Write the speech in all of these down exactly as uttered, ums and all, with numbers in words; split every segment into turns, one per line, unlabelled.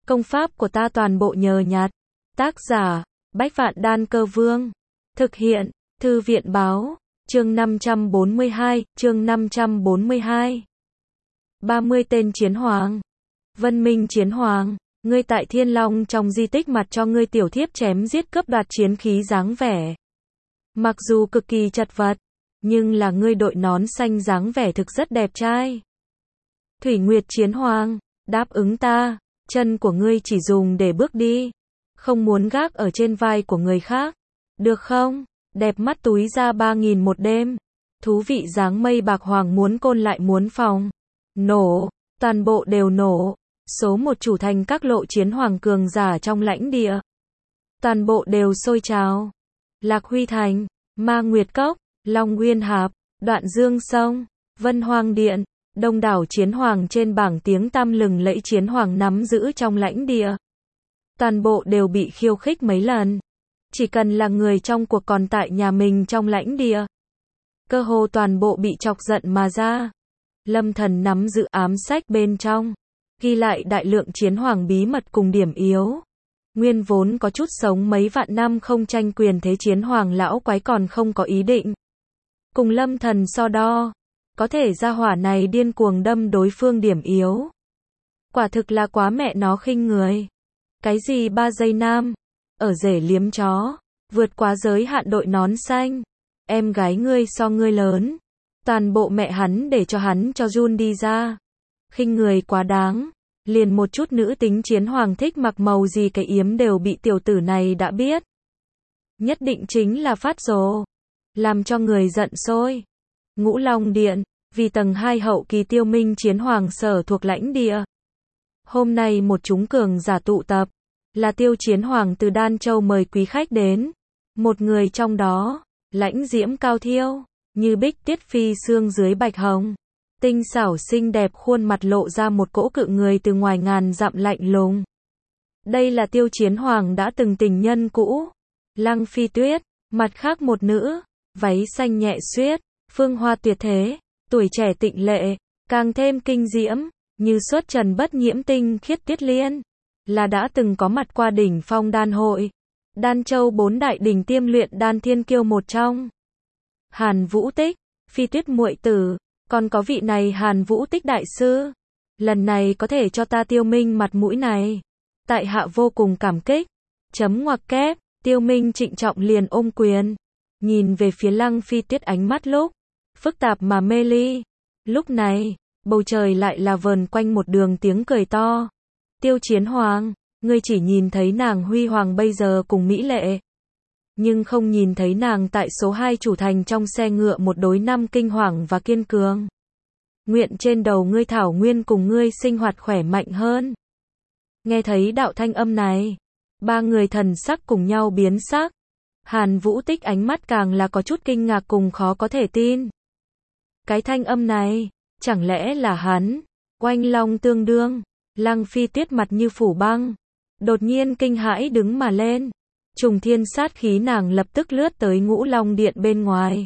Công pháp của ta toàn bộ nhờ nhặt. Tác giả, Bách Vạn Đan Cơ Vương. Thực hiện, Thư viện Báo. Chương năm trăm bốn mươi hai, chương năm trăm bốn mươi hai. ba mươi tên chiến hoàng. Vân Minh chiến hoàng, ngươi tại Thiên Long trong di tích mặt cho ngươi tiểu thiếp chém giết cướp đoạt chiến khí dáng vẻ. Mặc dù cực kỳ chật vật, nhưng là ngươi đội nón xanh dáng vẻ thực rất đẹp trai. Thủy Nguyệt chiến hoàng, đáp ứng ta, chân của ngươi chỉ dùng để bước đi, không muốn gác ở trên vai của người khác, được không? Đẹp mắt túi ra ba nghìn một đêm. Thú vị dáng mây bạc hoàng muốn côn lại muốn phòng. Nổ, toàn bộ đều nổ. Số một chủ thành các lộ chiến hoàng cường giả trong lãnh địa. Toàn bộ đều sôi trào. Lạc Huy Thành, Ma Nguyệt Cốc, Long Nguyên Hạp, Đoạn Dương Sông, Vân Hoàng Điện, đông đảo chiến hoàng trên bảng tiếng tăm lừng lẫy chiến hoàng nắm giữ trong lãnh địa. Toàn bộ đều bị khiêu khích mấy lần. Chỉ cần là người trong cuộc còn tại nhà mình trong lãnh địa, cơ hồ toàn bộ bị chọc giận mà ra. Lâm Thần nắm giữ ám sách bên trong, ghi lại đại lượng chiến hoàng bí mật cùng điểm yếu. Nguyên vốn có chút sống mấy vạn năm không tranh quyền thế chiến hoàng lão quái còn không có ý định cùng Lâm Thần so đo, có thể ra hỏa này điên cuồng đâm đối phương điểm yếu. Quả thực là quá mẹ nó khinh người. Cái gì ba giây nam, ở rể liếm chó, vượt quá giới hạn đội nón xanh, em gái ngươi so ngươi lớn, toàn bộ mẹ hắn để cho hắn cho run đi ra. Khinh người quá đáng, liền một chút nữ tính chiến hoàng thích mặc màu gì cái yếm đều bị tiểu tử này đã biết. Nhất định chính là phát rồ, làm cho người giận sôi. Ngũ Long Điện, vì tầng hai hậu kỳ tiêu minh chiến hoàng sở thuộc lãnh địa. Hôm nay một chúng cường giả tụ tập, là tiêu chiến hoàng từ Đan Châu mời quý khách đến. Một người trong đó, lãnh diễm cao thiêu, như bích tiết phi xương dưới bạch hồng. Tinh xảo xinh đẹp khuôn mặt lộ ra một cỗ cự người từ ngoài ngàn dặm lạnh lùng. Đây là tiêu chiến hoàng đã từng tình nhân cũ. Lăng Phi Tuyết, mặt khác một nữ, váy xanh nhẹ xuyết, phương hoa tuyệt thế, tuổi trẻ tịnh lệ, càng thêm kinh diễm, như xuất trần bất nhiễm tinh khiết Tuyết Liên. Là đã từng có mặt qua đỉnh phong đan hội, Đan Châu bốn đại đỉnh tiêm luyện đan thiên kiêu một trong. Hàn Vũ Tích, Phi Tuyết muội tử, còn có vị này Hàn Vũ Tích đại sư, lần này có thể cho ta Tiêu Minh mặt mũi này, tại hạ vô cùng cảm kích. Chấm ngoặc kép, Tiêu Minh trịnh trọng liền ôm quyền, nhìn về phía Lăng Phi Tuyết ánh mắt lúc phức tạp mà mê ly. Lúc này, bầu trời lại là vờn quanh một đường tiếng cười to. Tiêu chiến hoàng, ngươi chỉ nhìn thấy nàng huy hoàng bây giờ cùng mỹ lệ, nhưng không nhìn thấy nàng tại số hai chủ thành trong xe ngựa một đối năm kinh hoàng và kiên cường. Nguyện trên đầu ngươi thảo nguyên cùng ngươi sinh hoạt khỏe mạnh hơn. Nghe thấy đạo thanh âm này, ba người thần sắc cùng nhau biến sắc. Hàn Vũ Tích ánh mắt càng là có chút kinh ngạc cùng khó có thể tin. Cái thanh âm này, chẳng lẽ là hắn? Oanh long tương đương. Lăng Phi Tuyết mặt như phủ băng, đột nhiên kinh hãi đứng mà lên. Trùng thiên sát khí nàng lập tức lướt tới Ngũ Long Điện bên ngoài.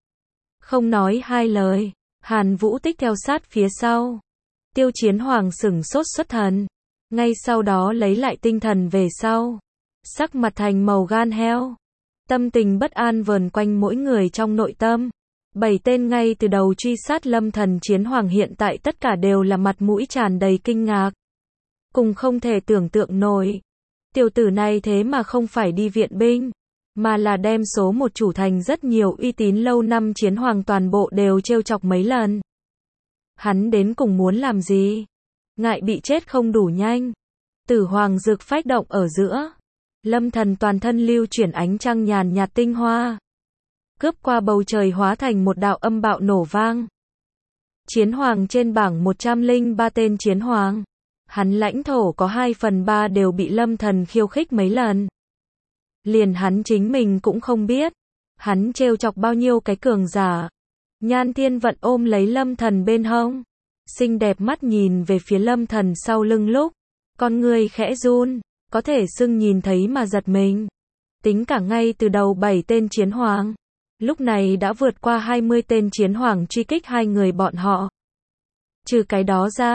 Không nói hai lời, Hàn Vũ Tích theo sát phía sau. Tiêu chiến hoàng sửng sốt xuất thần, ngay sau đó lấy lại tinh thần về sau, sắc mặt thành màu gan heo, tâm tình bất an vờn quanh mỗi người trong nội tâm. Bảy tên ngay từ đầu truy sát Lâm Thần chiến hoàng hiện tại tất cả đều là mặt mũi tràn đầy kinh ngạc, cùng không thể tưởng tượng nổi. Tiểu tử này thế mà không phải đi viện binh, mà là đem số một chủ thành rất nhiều uy tín lâu năm chiến hoàng toàn bộ đều trêu chọc mấy lần. Hắn đến cùng muốn làm gì? Ngại bị chết không đủ nhanh. Tử hoàng dược phách động ở giữa. Lâm Thần toàn thân lưu chuyển ánh trăng nhàn nhạt tinh hoa, cướp qua bầu trời hóa thành một đạo âm bạo nổ vang. Chiến hoàng trên bảng một trăm lẻ ba tên chiến hoàng, hắn lãnh thổ có hai phần ba đều bị Lâm Thần khiêu khích mấy lần. Liền hắn chính mình cũng không biết, hắn trêu chọc bao nhiêu cái cường giả. Nhan Thiên Vận ôm lấy Lâm Thần bên hông, xinh đẹp mắt nhìn về phía Lâm Thần sau lưng lúc, con người khẽ run, có thể sưng nhìn thấy mà giật mình. Tính cả ngay từ đầu bảy tên chiến hoàng, lúc này đã vượt qua hai mươi tên chiến hoàng truy kích hai người bọn họ. Trừ cái đó ra,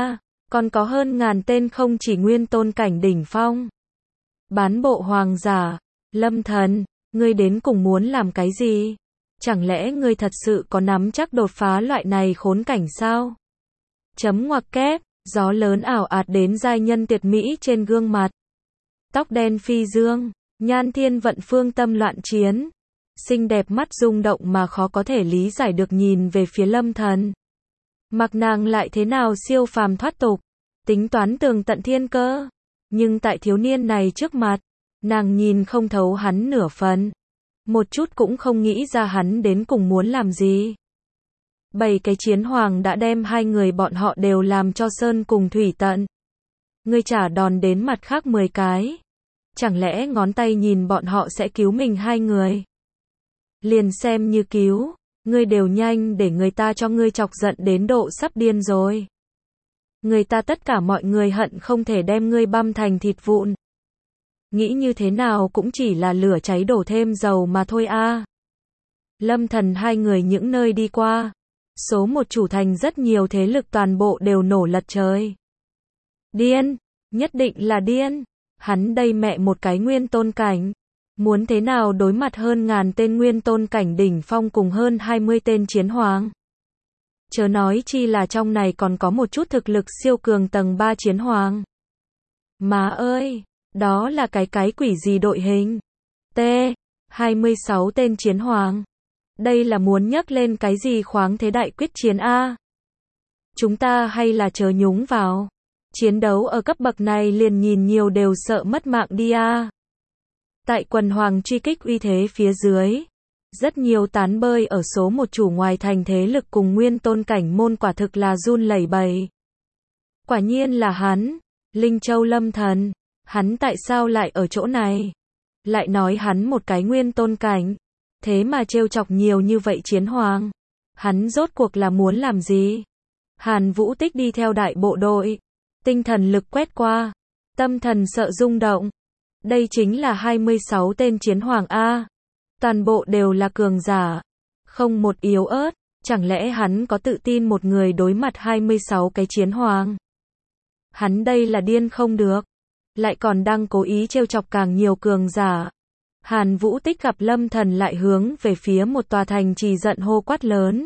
còn có hơn ngàn tên không chỉ nguyên tôn cảnh đỉnh phong. Bán bộ hoàng giả, Lâm Thần, ngươi đến cùng muốn làm cái gì? Chẳng lẽ ngươi thật sự có nắm chắc đột phá loại này khốn cảnh sao? Chấm ngoặc kép, gió lớn ảo ạt đến giai nhân tuyệt mỹ trên gương mặt. Tóc đen phi dương, nhan thiên vận phương tâm loạn chiến. Xinh đẹp mắt rung động mà khó có thể lý giải được nhìn về phía Lâm Thần. Mặc nàng lại thế nào siêu phàm thoát tục, tính toán tường tận thiên cơ. Nhưng tại thiếu niên này trước mặt, nàng nhìn không thấu hắn nửa phần. Một chút cũng không nghĩ ra hắn đến cùng muốn làm gì. Bảy cái chiến hoàng đã đem hai người bọn họ đều làm cho sơn cùng thủy tận. Ngươi trả đòn đến mặt khác mười cái. Chẳng lẽ ngón tay nhìn bọn họ sẽ cứu mình hai người? Liền xem như cứu, ngươi đều nhanh để người ta cho ngươi chọc giận đến độ sắp điên rồi. Người ta tất cả mọi người hận không thể đem ngươi băm thành thịt vụn. Nghĩ như thế nào cũng chỉ là lửa cháy đổ thêm dầu mà thôi a. Lâm Thần hai người những nơi đi qua, số một chủ thành rất nhiều thế lực toàn bộ đều nổ lật trời. Điên, nhất định là điên. Hắn đây mẹ một cái nguyên tôn cảnh. Muốn thế nào đối mặt hơn ngàn tên nguyên tôn cảnh đỉnh phong cùng hơn hai mươi tên chiến hoàng. Chớ nói chi là trong này còn có một chút thực lực siêu cường tầng ba chiến hoàng. Má ơi, đó là cái cái quỷ gì đội hình? T. hai mươi sáu tên chiến hoàng. Đây là muốn nhắc lên cái gì khoáng thế đại quyết chiến A? Chúng ta hay là chớ nhúng vào. Chiến đấu ở cấp bậc này liền nhìn nhiều đều sợ mất mạng đi A. Tại quần hoàng truy kích uy thế phía dưới, rất nhiều tán bơi ở số một chủ ngoài thành thế lực cùng nguyên tôn cảnh môn quả thực là run lẩy bẩy. Quả nhiên là hắn, Linh Châu Lâm Thần, hắn tại sao lại ở chỗ này? Lại nói hắn một cái nguyên tôn cảnh, thế mà trêu chọc nhiều như vậy chiến hoàng. Hắn rốt cuộc là muốn làm gì? Hàn Vũ Tích đi theo đại bộ đội, tinh thần lực quét qua, tâm thần sợ rung động. Đây chính là hai mươi sáu tên chiến hoàng A. Toàn bộ đều là cường giả. Không một yếu ớt. Chẳng lẽ hắn có tự tin một người đối mặt hai mươi sáu cái chiến hoàng? Hắn đây là điên không được. Lại còn đang cố ý trêu chọc càng nhiều cường giả. Hàn Vũ Tích gặp Lâm Thần lại hướng về phía một tòa thành trì giận hô quát lớn.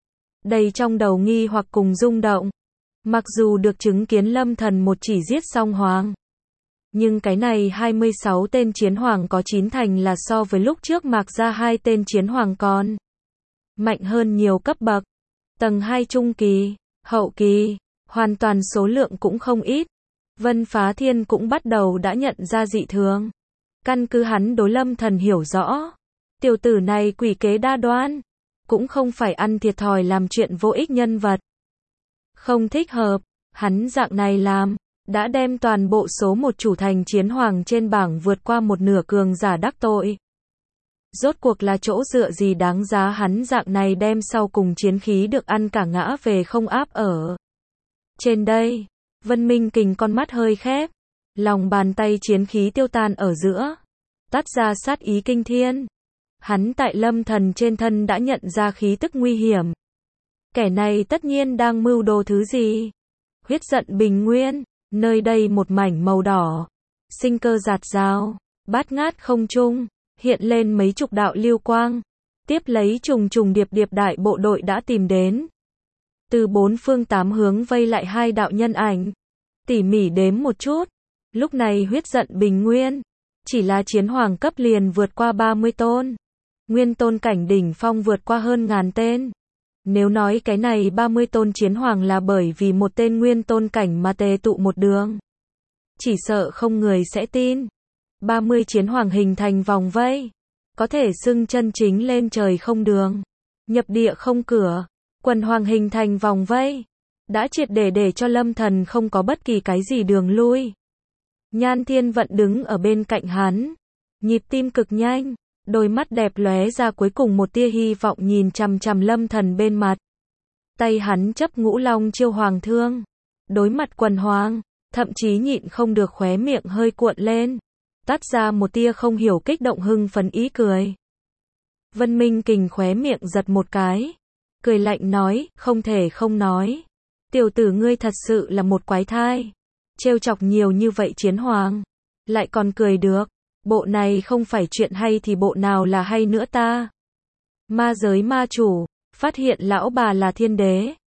Đây trong đầu nghi hoặc cùng rung động. Mặc dù được chứng kiến Lâm Thần một chỉ giết xong hoàng. Nhưng cái này hai mươi sáu tên chiến hoàng có chín thành là so với lúc trước Mạc ra hai tên chiến hoàng còn mạnh hơn nhiều cấp bậc. Tầng hai trung kỳ, hậu kỳ, hoàn toàn số lượng cũng không ít. Vân Phá Thiên cũng bắt đầu đã nhận ra dị thường. Căn cứ hắn đối Lâm Thần hiểu rõ. Tiểu tử này quỷ kế đa đoan. Cũng không phải ăn thiệt thòi làm chuyện vô ích nhân vật. Không thích hợp, hắn dạng này làm. Đã đem toàn bộ số một chủ thành chiến hoàng trên bảng vượt qua một nửa cường giả đắc tội. Rốt cuộc là chỗ dựa gì đáng giá hắn dạng này đem sau cùng chiến khí được ăn cả ngã về không áp ở. Trên đây, Vân Minh Kình con mắt hơi khép, lòng bàn tay chiến khí tiêu tan ở giữa, tắt ra sát ý kinh thiên. Hắn tại Lâm Thần trên thân đã nhận ra khí tức nguy hiểm. Kẻ này tất nhiên đang mưu đồ thứ gì? Huyết giận bình nguyên. Nơi đây một mảnh màu đỏ, sinh cơ rạt rào, bát ngát không trung, hiện lên mấy chục đạo lưu quang, tiếp lấy trùng trùng điệp điệp đại bộ đội đã tìm đến. Từ bốn phương tám hướng vây lại hai đạo nhân ảnh, tỉ mỉ đếm một chút, lúc này huyết giận bình nguyên, chỉ là chiến hoàng cấp liền vượt qua ba mươi tôn, nguyên tôn cảnh đỉnh phong vượt qua hơn ngàn tên. Nếu nói cái này ba mươi tôn chiến hoàng là bởi vì một tên nguyên tôn cảnh mà tề tụ một đường, chỉ sợ không người sẽ tin. ba mươi chiến hoàng hình thành vòng vây, có thể xưng chân chính lên trời không đường, nhập địa không cửa, quần hoàng hình thành vòng vây, đã triệt để để cho Lâm Thần không có bất kỳ cái gì đường lui. Nhan Thiên Vận đứng ở bên cạnh hắn, nhịp tim cực nhanh. Đôi mắt đẹp lóe ra cuối cùng một tia hy vọng nhìn chằm chằm Lâm Thần bên mặt. Tay hắn chấp ngũ long chiêu hoàng thương. Đối mặt quần hoàng, thậm chí nhịn không được khóe miệng hơi cuộn lên. Tắt ra một tia không hiểu kích động hưng phấn ý cười. Vân Minh Kình khóe miệng giật một cái. Cười lạnh nói, không thể không nói. Tiểu tử ngươi thật sự là một quái thai. Trêu chọc nhiều như vậy chiến hoàng. Lại còn cười được. Bộ này không phải chuyện hay thì bộ nào là hay nữa ta? Ma giới ma chủ. Phát hiện lão bà là thiên đế.